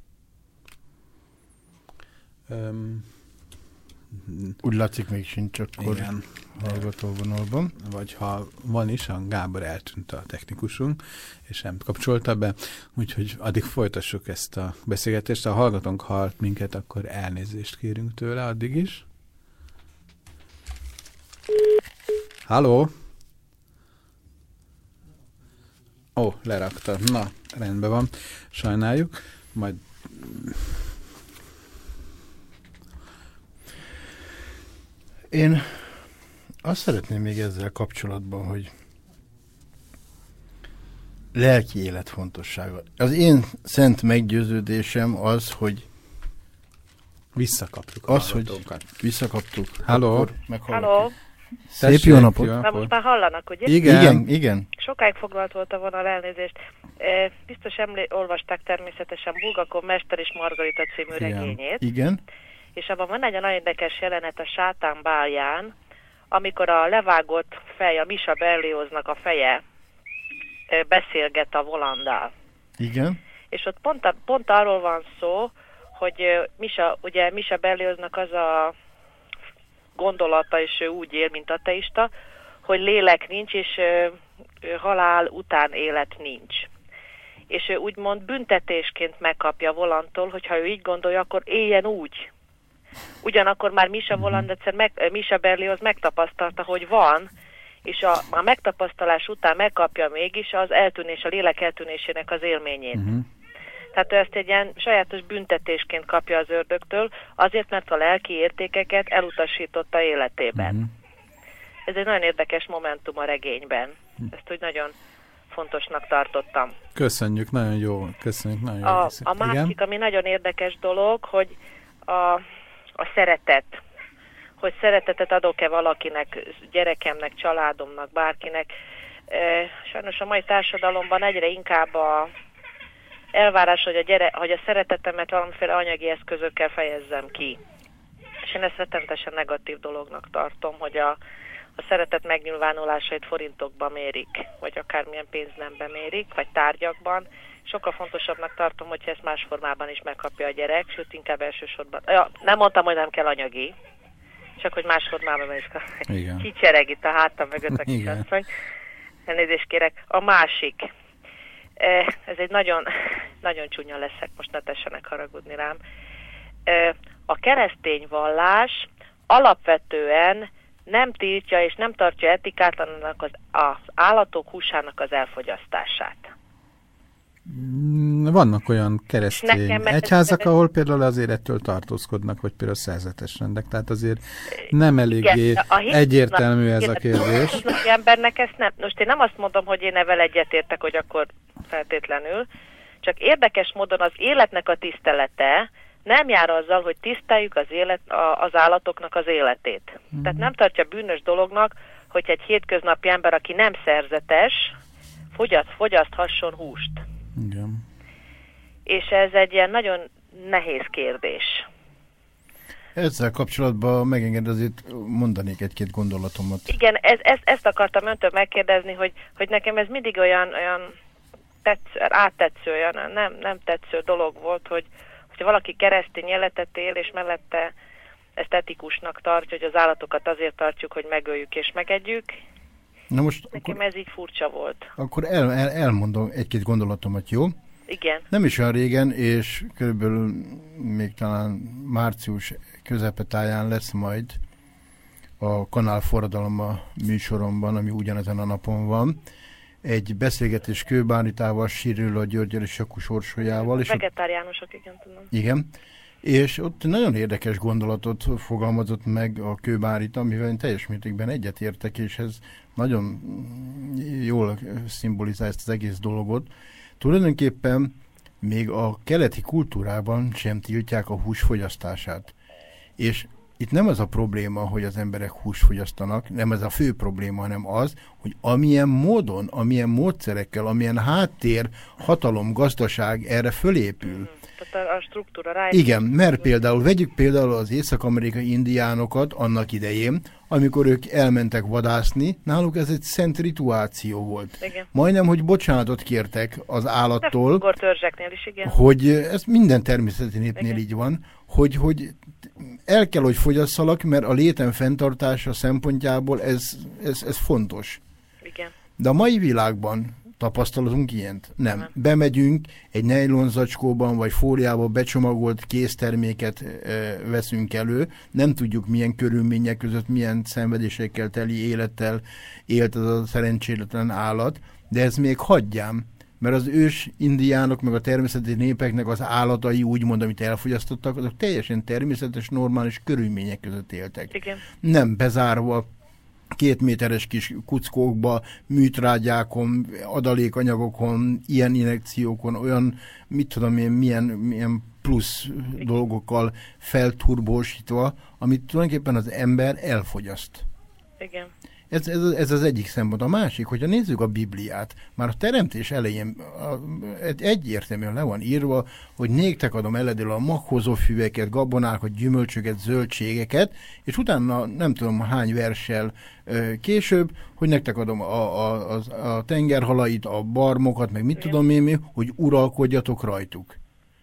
Úgy látszik, még sincs akkor hallgatóvonalban. Vagy ha van is, a Gábor eltűnt a technikusunk, és nem kapcsolta be, úgyhogy addig folytassuk ezt a beszélgetést. Ha a hallgatónk hallt minket, akkor elnézést kérünk tőle addig is. Halló? Ó, lerakta. Na, rendben van. Sajnáljuk. Majd... Én azt szeretném még ezzel kapcsolatban, hogy lelki élet fontossága. Az én szent meggyőződésem az, hogy visszakaptuk a hallgatókat. Visszakaptuk. Halló? Halló? Szép jó napot! Na most már hallanak, ugye? Igen. Sokáig foglalt volt a vonal, elnézést. Biztos olvasták természetesen Bulgakov Mester és Margarita című regényét. Igen. És abban van egy nagyon érdekes jelenet a Sátán bálján, amikor a levágott fej, a Misha Berlioznak a feje beszélget a Volanddal. Igen. És ott pont arról van szó, hogy Misha Berlioznak az a gondolata, és ő úgy él, mint ateista, hogy lélek nincs, és halál után élet nincs. És ő úgymond büntetésként megkapja Volandtól, hogyha ő így gondolja, akkor éljen úgy. Ugyanakkor már Misha Berlioz megtapasztalta, hogy van, és a megtapasztalás után megkapja mégis az eltűnés, a lélek eltűnésének az élményét. Tehát ő ezt egy ilyen sajátos büntetésként kapja az ördögtől, azért, mert a lelki értékeket elutasította életében. Ez egy nagyon érdekes momentum a regényben. Ezt úgy nagyon fontosnak tartottam. Köszönjük, nagyon jó. A másik, ami nagyon érdekes dolog, hogy a szeretet. Hogy szeretetet adok-e valakinek, gyerekemnek, családomnak, bárkinek. Sajnos a mai társadalomban egyre inkább elvárás, hogy a szeretetemet valamiféle anyagi eszközökkel fejezzem ki. És én ezt rettenetesen negatív dolognak tartom, hogy a szeretet megnyilvánulásait forintokba mérik, vagy akármilyen pénznembe mérik, vagy tárgyakban. Sokkal fontosabbnak tartom, hogyha ezt más formában is megkapja a gyerek, sőt inkább elsősorban. Nem mondtam, hogy nem kell anyagi, csak hogy más formában is kapja. Kicsereg itt a hátam mögött a kisasszony. Elnézést kérek. A másik. Ez egy nagyon, nagyon csúnya leszek, most ne tessenek haragudni rám. A keresztény vallás alapvetően nem tiltja és nem tartja etikátlannak az állatok húsának az elfogyasztását. Vannak olyan keresztény egyházak, ahol például azért ettől tartózkodnak, vagy például szerzetes rendek. Tehát azért nem eléggé egyértelmű ez a kérdés. A embernek ezt nem. Most én nem azt mondom, hogy én ezzel egyetértek, hogy akkor feltétlenül, csak érdekes módon az életnek a tisztelete nem jár azzal, hogy tiszteljük az állatoknak az életét. Tehát nem tartja bűnös dolognak, hogy egy hétköznapi ember, aki nem szerzetes, fogyaszthasson húst. Igen. És ez egy ilyen nagyon nehéz kérdés. Ezzel kapcsolatban megenged, azért mondanék egy-két gondolatomat. Igen, ezt akartam öntől megkérdezni, hogy nekem ez mindig olyan áttetsző, olyan nem tetsző dolog volt, hogy valaki keresztény életet él, és mellette ezt etikusnak tartja, hogy az állatokat azért tartjuk, hogy megöljük és megegyük. Na most nekem ez így furcsa volt. Akkor elmondom egy-két gondolatomat, jó? Igen. Nem is olyan régen, és körülbelül még talán március közepetáján lesz majd a Kanál Forradalom műsoromban, ami ugyanezen a napon van, egy beszélgetés Kőbánitával, Sirilla Györgyel és Sakus Orsolyával. Vegetáriánusok, igen, tudom. Igen. És ott nagyon érdekes gondolatot fogalmazott meg a Kőbánita, amivel én teljes mértékben egyetértek, és ez nagyon jól szimbolizálja ezt az egész dolgot. Tulajdonképpen még a keleti kultúrában sem tiltják a hús fogyasztását. És itt nem az a probléma, hogy az emberek húst fogyasztanak, nem ez a fő probléma, hanem az, hogy amilyen módon, amilyen módszerekkel, amilyen háttér, hatalom, gazdaság erre fölépül. Tehát a struktúra rá... Igen, mert vegyük például az észak-amerikai indiánokat annak idején, amikor ők elmentek vadászni, náluk ez egy szent rituáció volt. Igen. Majdnem, hogy bocsánatot kértek az állattól, törzseknél is, igen. hogy ez minden természeti népnél Igen. így van, hogy el kell, hogy fogyasszalak, mert a létem fenntartása szempontjából ez fontos. Igen. De a mai világban tapasztalatunk ilyent? Nem. Bemegyünk, egy nejlonzacskóban vagy fóliában becsomagolt készterméket veszünk elő, nem tudjuk milyen körülmények között, milyen szenvedésekkel teli élettel élt az a szerencsétlen állat, de ez még hagyjám, mert az ős indiánok, meg a természeti népeknek az állatai, úgymond, amit elfogyasztottak, azok teljesen természetes, normális körülmények között éltek. Igen. Nem bezárva 2 méteres kis kuckókba, műtrágyákon, adalékanyagokon, ilyen injekciókon, olyan, mit tudom én, milyen plusz dolgokkal felturbósítva, amit tulajdonképpen az ember elfogyaszt. Igen. Ez az egyik szempont. A másik, hogyha nézzük a Bibliát, már a teremtés elején egyértelműen le van írva, hogy néktek adom eledől a maghozó füveket, gabonákat, gyümölcsöket, zöldségeket, és utána nem tudom hány verssel később, hogy nektek adom a tengerhalait, a barmokat, meg mit tudom én mi, hogy uralkodjatok rajtuk.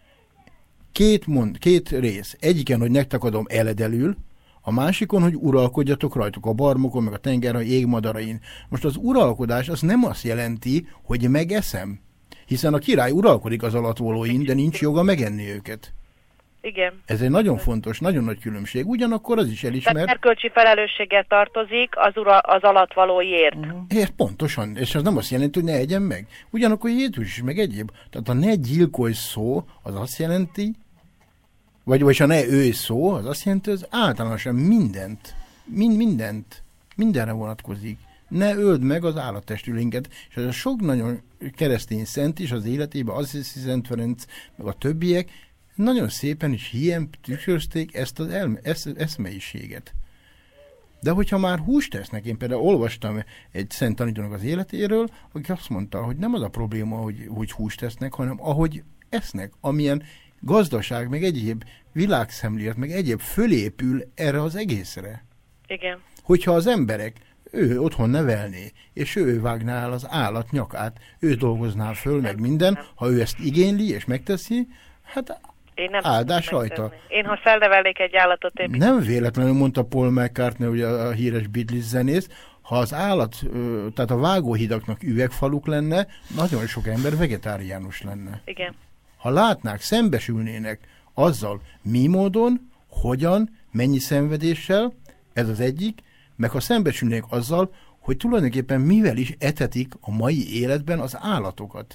Két rész. Egyiken, hogy nektek adom eledelül, a másikon, hogy uralkodjatok rajtuk a barmokon, meg a tengerhalaj égmadarain. Most az uralkodás az nem azt jelenti, hogy megeszem. Hiszen a király uralkodik az alattvalóin, de nincs joga megenni őket. Igen. Ez egy nagyon fontos, nagyon nagy különbség. Ugyanakkor az is elismert... Tehát erkölcsi felelősséggel tartozik az alattvalóiért. Pontosan. És az nem azt jelenti, hogy ne egyen meg. Ugyanakkor Jézus is, meg egyéb. Tehát a ne gyilkolj szó, az azt jelenti, vagy ha ne őj szó, az azt jelenti, hogy az általánosan mindenre vonatkozik. Ne öld meg az állattestülénket. És ez a sok nagyon keresztény szent is az életében, Assisi Szent Ferenc, meg a többiek, nagyon szépen is ilyen tükrözték ezt az eszmeiséget. De hogyha már húst tesznek, én például olvastam egy szent tanítónak az életéről, aki azt mondta, hogy nem az a probléma, hogy húst tesznek, hanem ahogy esznek, amilyen gazdaság, meg egyéb világszemlélet, meg egyéb fölépül erre az egészre. Igen. Hogyha az emberek, ő otthon nevelné, és ő vágná el az állat nyakát, ő dolgozná föl, meg minden, ha ő ezt igényli és megteszi, hát áldás rajta. Én, ha felnevelnék egy állatot... Nem véletlenül mondta Paul McCartney, ugye a híres Beatles zenész, ha az állat, tehát a vágóhidaknak üvegfaluk lenne, nagyon sok ember vegetáriánus lenne. Igen. Ha látnák, szembesülnének azzal, mi módon, hogyan, mennyi szenvedéssel, ez az egyik, meg ha szembesülnének azzal, hogy tulajdonképpen mivel is etetik a mai életben az állatokat.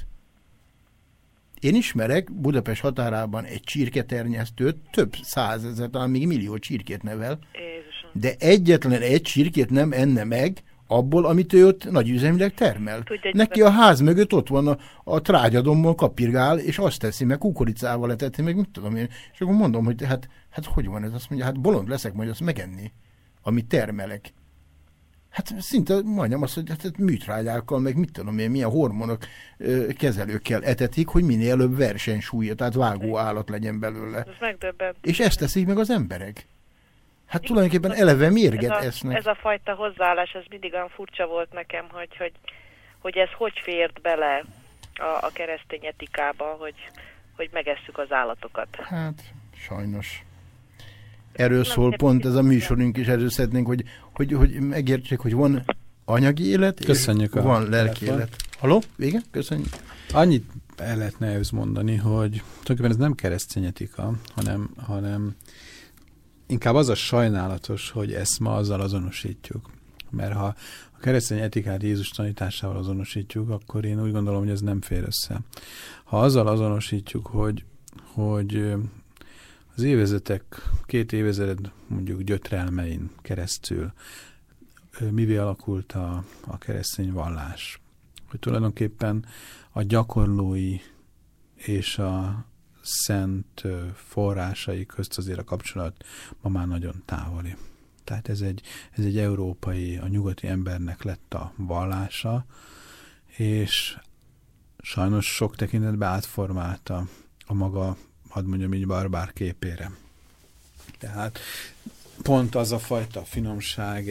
Én ismerek Budapest határában egy csirketernyesztőt, több százezer, talán még millió csirkét nevel, Jézusom. de egyetlen egy csirkét nem enne meg abból, amit ő ott nagyüzemileg termel. Neki a ház mögött ott van a trágyadommal kapirgál, és azt teszi, meg kukoricával leteti, meg mit tudom én. És akkor mondom, hogy hát hogy van ez? Azt mondja, hát bolond leszek majd azt megenni, amit termelek. Hát szinte majdnem azt, hogy hát műtrágyákkal, meg mit tudom én, milyen hormonok kezelőkkel etetik, hogy minél előbb versenysúlya, tehát vágó állat legyen belőle. Ez megdöbbent. És ezt teszik meg az emberek. Hát tulajdonképpen eleve mérget esznek. Ez a fajta hozzáállás, ez mindig olyan furcsa volt nekem, hogy ez hogy fért bele a keresztény etikába, hogy megesszük az állatokat. Hát, sajnos. Erről szól pont ez a műsorunk is, erről szeretnénk, hogy megértsék, hogy van anyagi élet, köszönjük, és van lelki élet. Halló? Vége? Köszönjük. Annyit el lehetne ehhez mondani, hogy tulajdonképpen ez nem keresztény etika, hanem inkább az a sajnálatos, hogy ezt ma azzal azonosítjuk. Mert ha a keresztény etikát Jézus tanításával azonosítjuk, akkor én úgy gondolom, hogy ez nem fér össze. Ha azzal azonosítjuk, hogy az évezetek, 2 évezred mondjuk gyötrelmein keresztül mivé alakult a keresztény vallás. Hogy tulajdonképpen a gyakorlói és a szent forrásai közt azért a kapcsolat ma már nagyon távoli. Tehát ez egy európai, a nyugati embernek lett a vallása, és sajnos sok tekintetben átformálta a maga, hadd mondjam így, barbár képére. Tehát pont az a fajta finomság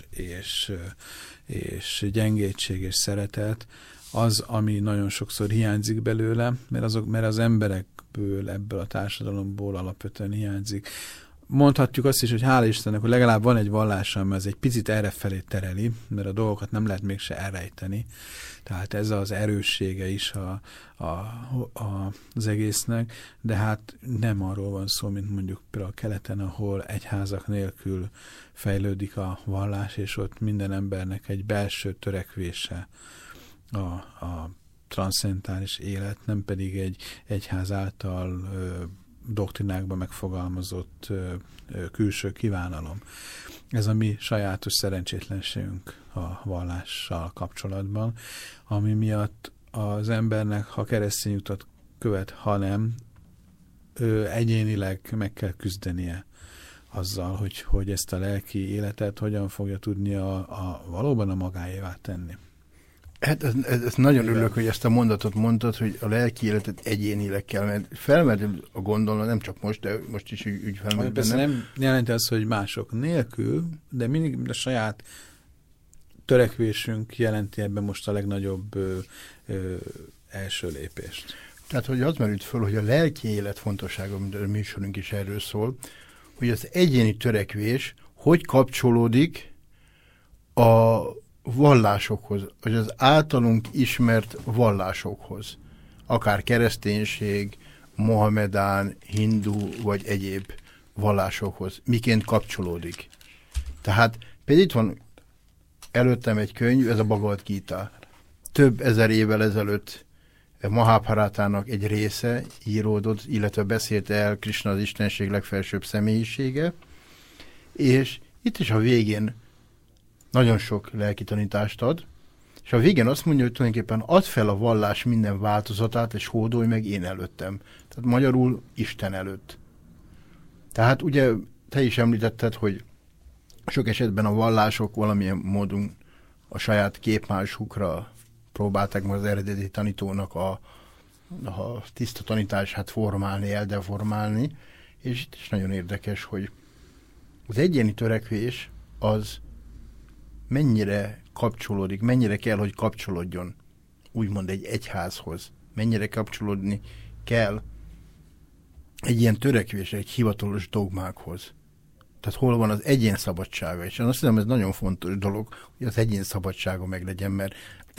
és gyengétség és szeretet az, ami nagyon sokszor hiányzik belőle, mert az emberekből, ebből a társadalomból alapvetően hiányzik. Mondhatjuk azt is, hogy hála Istennek, hogy legalább van egy vallása, ami az egy picit errefelé tereli, mert a dolgokat nem lehet mégse elrejteni. Tehát ez az erőssége is az egésznek, de hát nem arról van szó, mint mondjuk például keleten, ahol egyházak nélkül fejlődik a vallás, és ott minden embernek egy belső törekvése a transzcendentális élet, nem pedig egy egyház által doktrinákban megfogalmazott külső kívánalom. Ez a mi sajátos szerencsétlenségünk a vallással kapcsolatban, ami miatt az embernek, ha keresztény utat követ, ha nem, egyénileg meg kell küzdenie azzal, hogy ezt a lelki életet hogyan fogja tudni valóban a magáévá tenni. Hát ez nagyon örülök, hogy ezt a mondatot mondtad, hogy a lelki életet egyénileg kell, mert felmerül a gondolat, nem csak most, de most is úgy felmerül. Persze nem jelenti azt, hogy mások nélkül, de mindig a saját törekvésünk jelenti ebben most a legnagyobb első lépést. Tehát, hogy az merült föl, hogy a lelki élet fontossága, mint a műsorunk is erről szól, hogy az egyéni törekvés hogy kapcsolódik a vallásokhoz, vagy az általunk ismert vallásokhoz. Akár kereszténység, mohamedán, hindu, vagy egyéb vallásokhoz. Miként kapcsolódik. Tehát például itt van előttem egy könyv, ez a Bhagavad Gita. Több ezer évvel ezelőtt Mahabharatának egy része íródott, illetve beszélte el Krishna, az istenség legfelsőbb személyisége, és itt is a végén nagyon sok lelki tanítást ad, és a végén azt mondja, hogy tulajdonképpen add fel a vallás minden változatát, és hódolj meg én előttem. Tehát magyarul Isten előtt. Tehát ugye te is említetted, hogy sok esetben a vallások valamilyen módon a saját képmásukra próbálták meg az eredeti tanítónak a tiszta tanítását formálni, eldeformálni, és itt is nagyon érdekes, hogy az egyéni törekvés az mennyire kapcsolódik, mennyire kell, hogy kapcsolódjon úgymond egy egyházhoz, mennyire kapcsolódni kell egy ilyen törekvés, egy hivatalos dogmákhoz. Tehát hol van az egyén szabadsága, és azt hiszem, ez nagyon fontos dolog, hogy az egyén szabadsága meglegyen, mert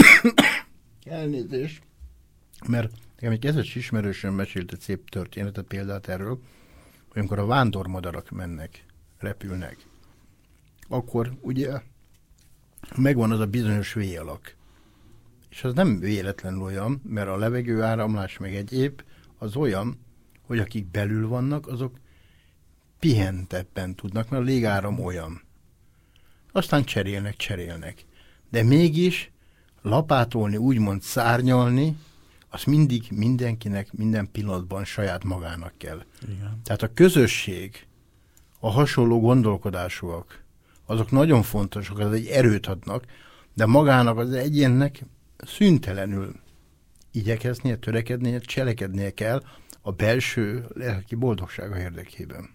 elnézést, mert nekem egy kezdet ismerősen mesélt egy szép történetet, példát erről, hogy amikor a vándormadarak mennek, repülnek, akkor ugye megvan az a bizonyos V-alak. És az nem véletlenül olyan, mert a levegő áramlás meg egyéb az olyan, hogy akik belül vannak, azok pihentebben tudnak, mert a légáram olyan. Aztán cserélnek. De mégis lapátolni, úgymond szárnyalni, az mindig mindenkinek, minden pillanatban saját magának kell. Igen. Tehát a közösség, a hasonló gondolkodásúak, azok nagyon fontosak, az egy erőt adnak, de magának az egyénnek szüntelenül igyekeznie, törekednie, cselekednie kell a belső lelki boldogsága érdekében.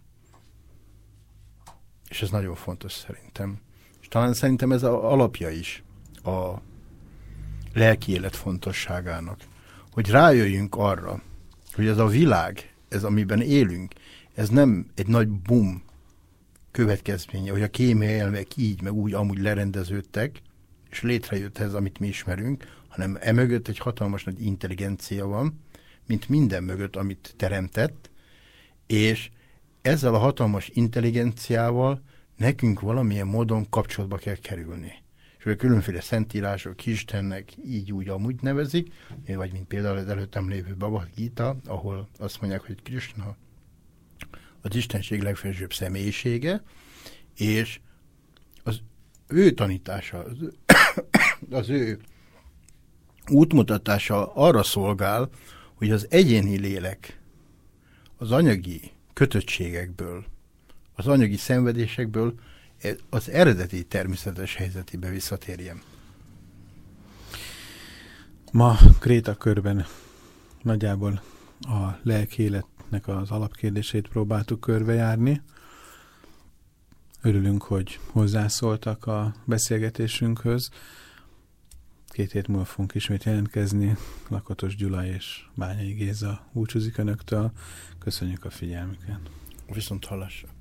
És ez nagyon fontos szerintem. És talán szerintem ez az alapja is a lelki élet fontosságának. Hogy rájöjjünk arra, hogy ez a világ, ez amiben élünk, ez nem egy nagy bum következménye, hogy a kémiai elmek így, meg úgy amúgy lerendeződtek, és létrejött ez, amit mi ismerünk, hanem emögött egy hatalmas nagy intelligencia van, mint minden mögött, amit teremtett, és ezzel a hatalmas intelligenciával nekünk valamilyen módon kapcsolatba kell kerülni. És a különféle szentírások Istennek így úgy amúgy nevezik, vagy mint például az előttem lévő Bhagavad Gita, ahol azt mondják, hogy Krishna az istenség legfelsőbb személyisége, és az ő tanítása, az ő útmutatása arra szolgál, hogy az egyéni lélek az anyagi kötöttségekből, az anyagi szenvedésekből az eredeti természetes helyzetébe visszatérjem. Ma Krétakörben nagyjából a lelki életnek az alapkérdését próbáltuk körbejárni. Örülünk, hogy hozzászóltak a beszélgetésünkhöz. 2 hét múlva fogunk ismét jelentkezni. Lakatos Gyula és Bányai Géza búcsúzik önöktől. Köszönjük a figyelmüket. Viszont hallásra.